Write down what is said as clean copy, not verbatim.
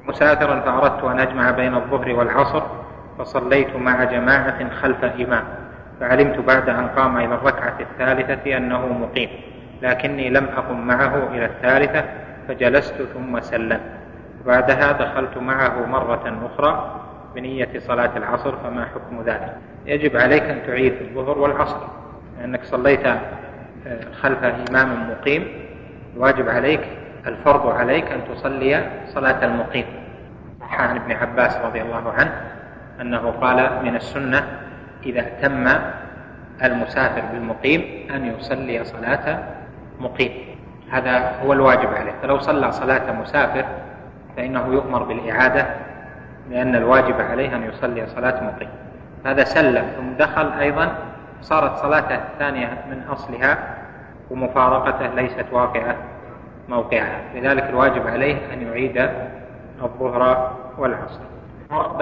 مسافرا فأردت أن أجمع بين الظهر والعصر فصليت مع جماعة خلف إمام، فعلمت بعد أن قام إلى الركعة الثالثة أنه مقيم، لكني لم أقم معه إلى الثالثة فجلست ثم سلم، بعدها دخلت معه مرة أخرى بنية صلاة العصر، فما حكم ذلك؟ يجب عليك أن تعيد الظهر والعصر لأنك صليت خلف إمام مقيم، الواجب عليك، الفرض عليك أن تصلي صلاة المقيم. عن ابن عباس رضي الله عنه أنه قال من السنة إذا اهتم المسافر بالمقيم أن يصلي صلاة مقيم، هذا هو الواجب عليه. فلو صلى صلاة مسافر فإنه يؤمر بالإعادة، لأن الواجب عليه أن يصلي صلاة مقيم. هذا سلم ثم دخل أيضا، صارت صلاته الثانية من أصلها ومفارقته ليست واقعة موقعها، لذلك الواجب عليه أن يعيد الظهر والعصر.